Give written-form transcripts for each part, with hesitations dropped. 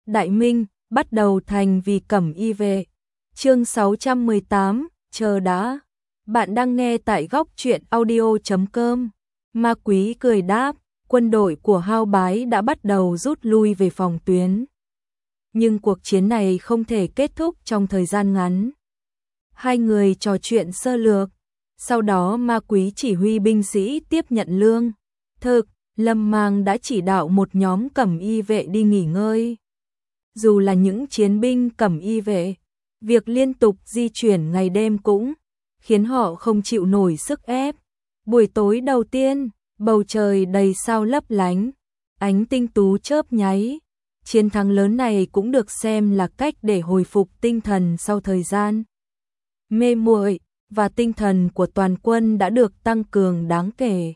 Đại Minh, bắt đầu thành vì cẩm y vệ. Chương 618, chờ đã. Bạn đang nghe tại góc truyện audio.com. Ma Quý cười đáp, quân đội của Hao Bái đã bắt đầu rút lui về phòng tuyến. Nhưng cuộc chiến này không thể kết thúc trong thời gian ngắn. Hai người trò chuyện sơ lược, sau đó Ma Quý chỉ huy binh sĩ tiếp nhận lương thực. Lâm Mang đã chỉ đạo một nhóm cẩm y vệ đi nghỉ ngơi. Dù là những chiến binh cẩm y vệ, việc liên tục di chuyển ngày đêm cũng khiến họ không chịu nổi sức ép. Buổi tối đầu tiên, bầu trời đầy sao lấp lánh, ánh tinh tú chớp nháy. Chiến thắng lớn này cũng được xem là cách để hồi phục tinh thần sau thời gian mê muội, và tinh thần của toàn quân đã được tăng cường đáng kể.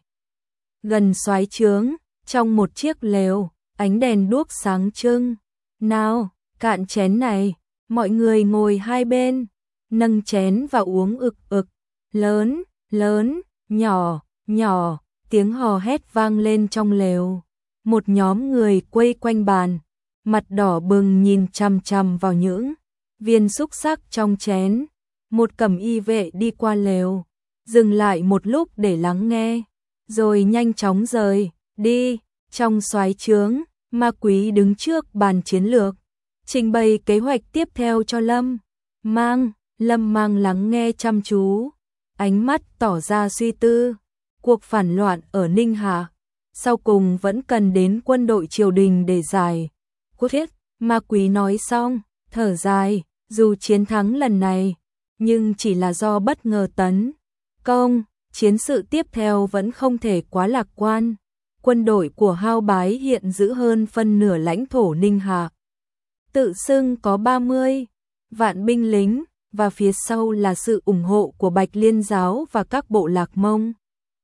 Gần soái trướng, trong một chiếc lều, ánh đèn đuốc sáng trưng. Nào, cạn chén này, mọi người ngồi hai bên, nâng chén và uống ực ực. Lớn, lớn, nhỏ, nhỏ, tiếng hò hét vang lên trong lều. Một nhóm người quây quanh bàn, mặt đỏ bừng nhìn chằm chằm vào những viên xúc xắc trong chén. Một cẩm y vệ đi qua lều, dừng lại một lúc để lắng nghe, rồi nhanh chóng rời đi. Trong soái trướng, Ma Quý đứng trước bàn chiến lược, trình bày kế hoạch tiếp theo cho Lâm Mang. Lâm Mang lắng nghe chăm chú, ánh mắt tỏ ra suy tư. Cuộc phản loạn ở Ninh Hà sau cùng vẫn cần đến quân đội triều đình để giải quyết. Ma Quý nói xong, thở dài, dù chiến thắng lần này, nhưng chỉ là do bất ngờ tấn công, chiến sự tiếp theo vẫn không thể quá lạc quan. Quân đội của Hao Bái hiện giữ hơn phân nửa lãnh thổ Ninh Hà, tự xưng có 30 vạn binh lính, và phía sau là sự ủng hộ của Bạch Liên giáo và các bộ lạc Mông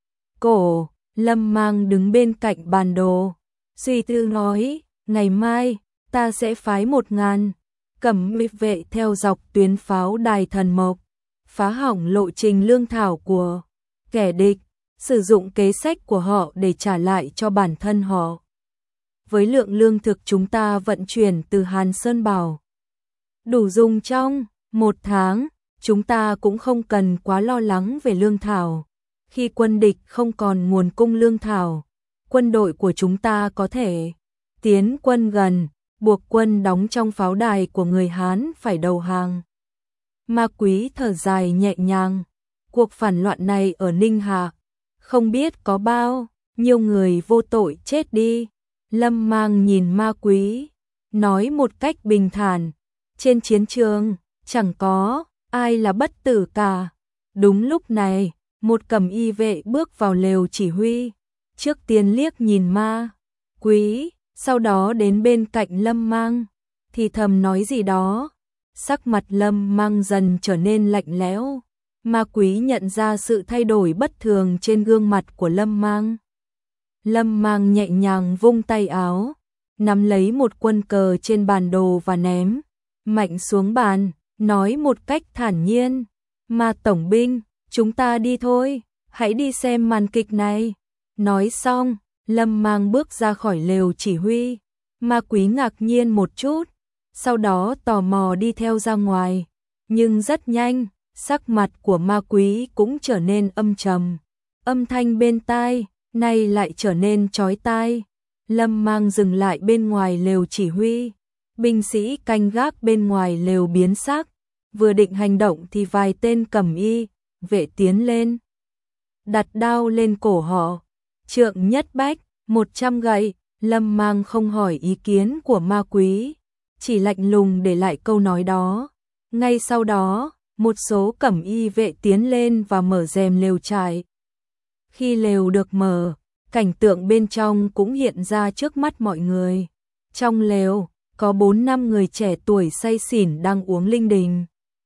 Cổ. Lâm Mang đứng bên cạnh bản đồ, suy tư nói, ngày mai ta sẽ phái 1000 cẩm y vệ theo dọc tuyến pháo đài Thần Mộc, phá hỏng lộ trình lương thảo của kẻ địch, sử dụng kế sách của họ để trả lại cho bản thân họ. Với lượng lương thực chúng ta vận chuyển từ Hàn Sơn Bảo, đủ dùng trong 1 tháng, chúng ta cũng không cần quá lo lắng về lương thảo. Khi quân địch không còn nguồn cung lương thảo, quân đội của chúng ta có thể tiến quân gần, buộc quân đóng trong pháo đài của người Hán phải đầu hàng. Ma Quý thở dài nhẹ nhàng, cuộc phản loạn này ở Ninh Hà, không biết có bao nhiêu người vô tội chết đi. Lâm Mang nhìn Ma Quý, nói một cách bình thản, trên chiến trường, chẳng có ai là bất tử cả. Đúng lúc này, một cẩm y vệ bước vào lều chỉ huy, trước tiên liếc nhìn Ma Quý, sau đó đến bên cạnh Lâm Mang, thì thầm nói gì đó. Sắc mặt Lâm Mang dần trở nên lạnh lẽo. Ma Quý nhận ra sự thay đổi bất thường trên gương mặt của Lâm Mang. Lâm Mang nhẹ nhàng vung tay áo, nắm lấy một quân cờ trên bản đồ và ném mạnh xuống bàn, nói một cách thản nhiên, Ma tổng binh, chúng ta đi thôi, hãy đi xem màn kịch này. Nói xong, Lâm Mang bước ra khỏi lều chỉ huy. Ma Quý ngạc nhiên một chút, sau đó tò mò đi theo ra ngoài, nhưng rất nhanh, sắc mặt của Ma Quý cũng trở nên âm trầm. Âm thanh bên tai nay lại trở nên chói tai. Lâm Mang dừng lại bên ngoài lều chỉ huy, binh sĩ canh gác bên ngoài lều biến sắc, vừa định hành động thì vài tên cẩm y vệ tiến lên, đặt đao lên cổ họ. Trượng nhất bách, 100 gậy. Lâm Mang không hỏi ý kiến của Ma Quý, chỉ lạnh lùng để lại câu nói đó. Ngay sau đó, một số cẩm y vệ tiến lên và mở rèm lều trại. Khi lều được mở, cảnh tượng bên trong cũng hiện ra trước mắt mọi người. Trong lều, có 4-5 người trẻ tuổi say xỉn đang uống linh đình,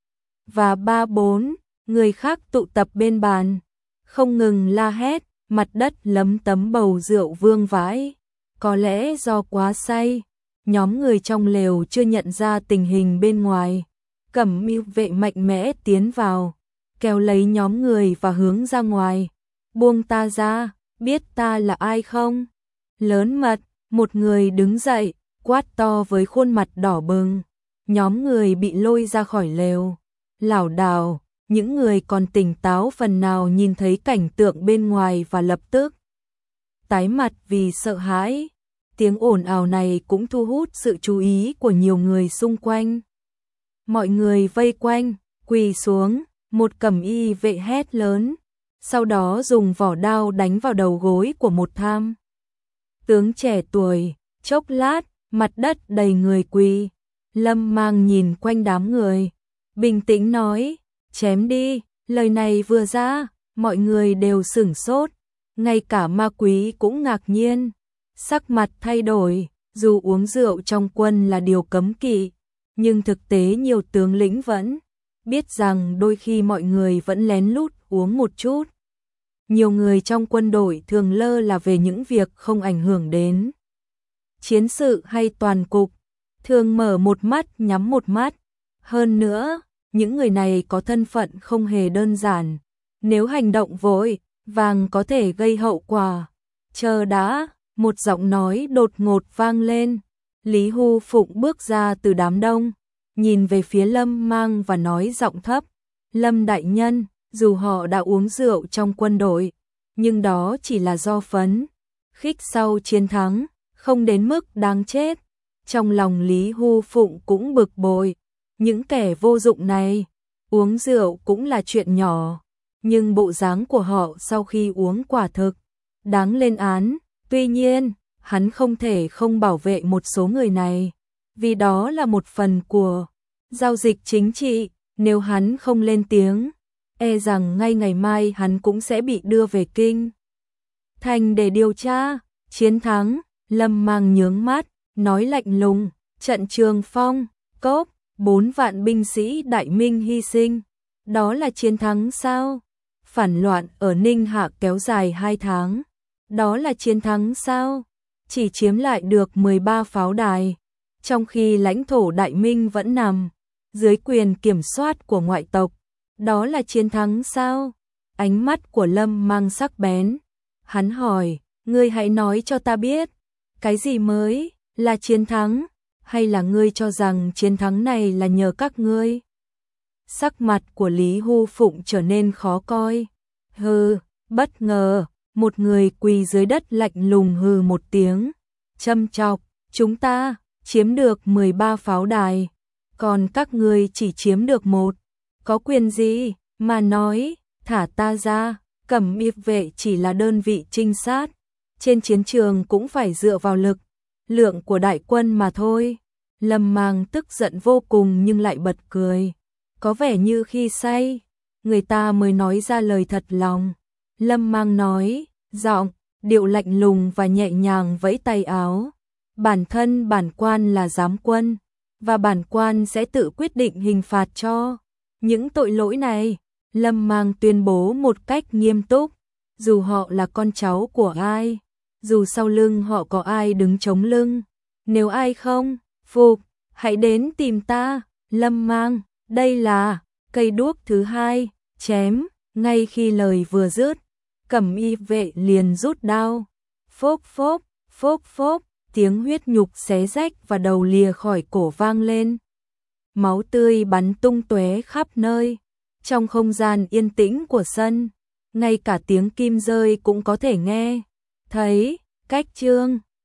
và 3-4 người khác tụ tập bên bàn, không ngừng la hét, mặt đất lấm tấm bầu rượu vương vãi. Có lẽ do quá say, nhóm người trong lều chưa nhận ra tình hình bên ngoài. Cẩm y vệ mạnh mẽ tiến vào, kéo lấy nhóm người và hướng ra ngoài. Buông ta ra, biết ta là ai không? Lớn mật, một người đứng dậy, quát to với khuôn mặt đỏ bừng. Nhóm người bị lôi ra khỏi lều. Lảo đảo, những người còn tỉnh táo phần nào nhìn thấy cảnh tượng bên ngoài và lập tức tái mặt vì sợ hãi. Tiếng ồn ào này cũng thu hút sự chú ý của nhiều người xung quanh. Mọi người vây quanh, quỳ xuống, một cẩm y vệ hét lớn, sau đó dùng vỏ đao đánh vào đầu gối của một tham tướng trẻ tuổi. Chốc lát, mặt đất đầy người quỳ. Lâm Mang nhìn quanh đám người, bình tĩnh nói, chém đi. Lời này vừa ra, mọi người đều sửng sốt, ngay cả Ma Quý cũng ngạc nhiên, sắc mặt thay đổi. Dù uống rượu trong quân là điều cấm kỵ, nhưng thực tế nhiều tướng lĩnh vẫn biết rằng đôi khi mọi người vẫn lén lút uống một chút. Nhiều người trong quân đội thường lơ là về những việc không ảnh hưởng đến chiến sự hay toàn cục, thường mở một mắt nhắm một mắt. Hơn nữa, những người này có thân phận không hề đơn giản, nếu hành động vội vàng có thể gây hậu quả. Chờ đã, một giọng nói đột ngột vang lên. Lý Hu Phụng bước ra từ đám đông, nhìn về phía Lâm Mang và nói giọng thấp, Lâm đại nhân, dù họ đã uống rượu trong quân đội, nhưng đó chỉ là do phấn khích sau chiến thắng, không đến mức đáng chết. Trong lòng Lý Hu Phụng cũng bực bội, những kẻ vô dụng này, uống rượu cũng là chuyện nhỏ, nhưng bộ dáng của họ sau khi uống quả thực đáng lên án. Tuy nhiên, hắn không thể không bảo vệ một số người này, vì đó là một phần của giao dịch chính trị. Nếu hắn không lên tiếng, e rằng ngay ngày mai hắn cũng sẽ bị đưa về Kinh Thành để điều tra. Chiến thắng, Lâm Mang nhướng mắt, nói lạnh lùng, trận Trường Phong, Cốc, 4 vạn binh sĩ Đại Minh hy sinh, đó là chiến thắng sao? Phản loạn ở Ninh Hạ kéo dài 2 tháng, đó là chiến thắng sao? Chỉ chiếm lại được 13 pháo đài, trong khi lãnh thổ Đại Minh vẫn nằm dưới quyền kiểm soát của ngoại tộc, đó là chiến thắng sao? Ánh mắt của Lâm Mang sắc bén, hắn hỏi, ngươi hãy nói cho ta biết, cái gì mới là chiến thắng, hay là ngươi cho rằng chiến thắng này là nhờ các ngươi? Sắc mặt của Lý Hu Phụng trở nên khó coi. Hừ, bất ngờ, một người quỳ dưới đất lạnh lùng hừ một tiếng, châm chọc, chúng ta chiếm được 13 pháo đài, còn các ngươi chỉ chiếm được 1, có quyền gì mà nói, thả ta ra. Cẩm y vệ chỉ là đơn vị trinh sát, trên chiến trường cũng phải dựa vào lực lượng của đại quân mà thôi. Lâm Mang tức giận vô cùng nhưng lại bật cười, có vẻ như khi say, người ta mới nói ra lời thật lòng. Lâm Mang nói, giọng điệu lạnh lùng và nhẹ nhàng vẫy tay áo, bản thân bản quan là giám quân, và bản quan sẽ tự quyết định hình phạt cho những tội lỗi này. Lâm Mang tuyên bố một cách nghiêm túc, dù họ là con cháu của ai, dù sau lưng họ có ai đứng chống lưng, nếu ai không phục, hãy đến tìm ta. Lâm Mang, đây là cây đuốc thứ 2, chém. Ngay khi lời vừa dứt, cẩm y vệ liền rút đao, phốc phốc, phốc phốc, tiếng huyết nhục xé rách và đầu lìa khỏi cổ vang lên, máu tươi bắn tung tóe khắp nơi. Trong không gian yên tĩnh của sân, ngay cả tiếng kim rơi cũng có thể nghe thấy. Cách chương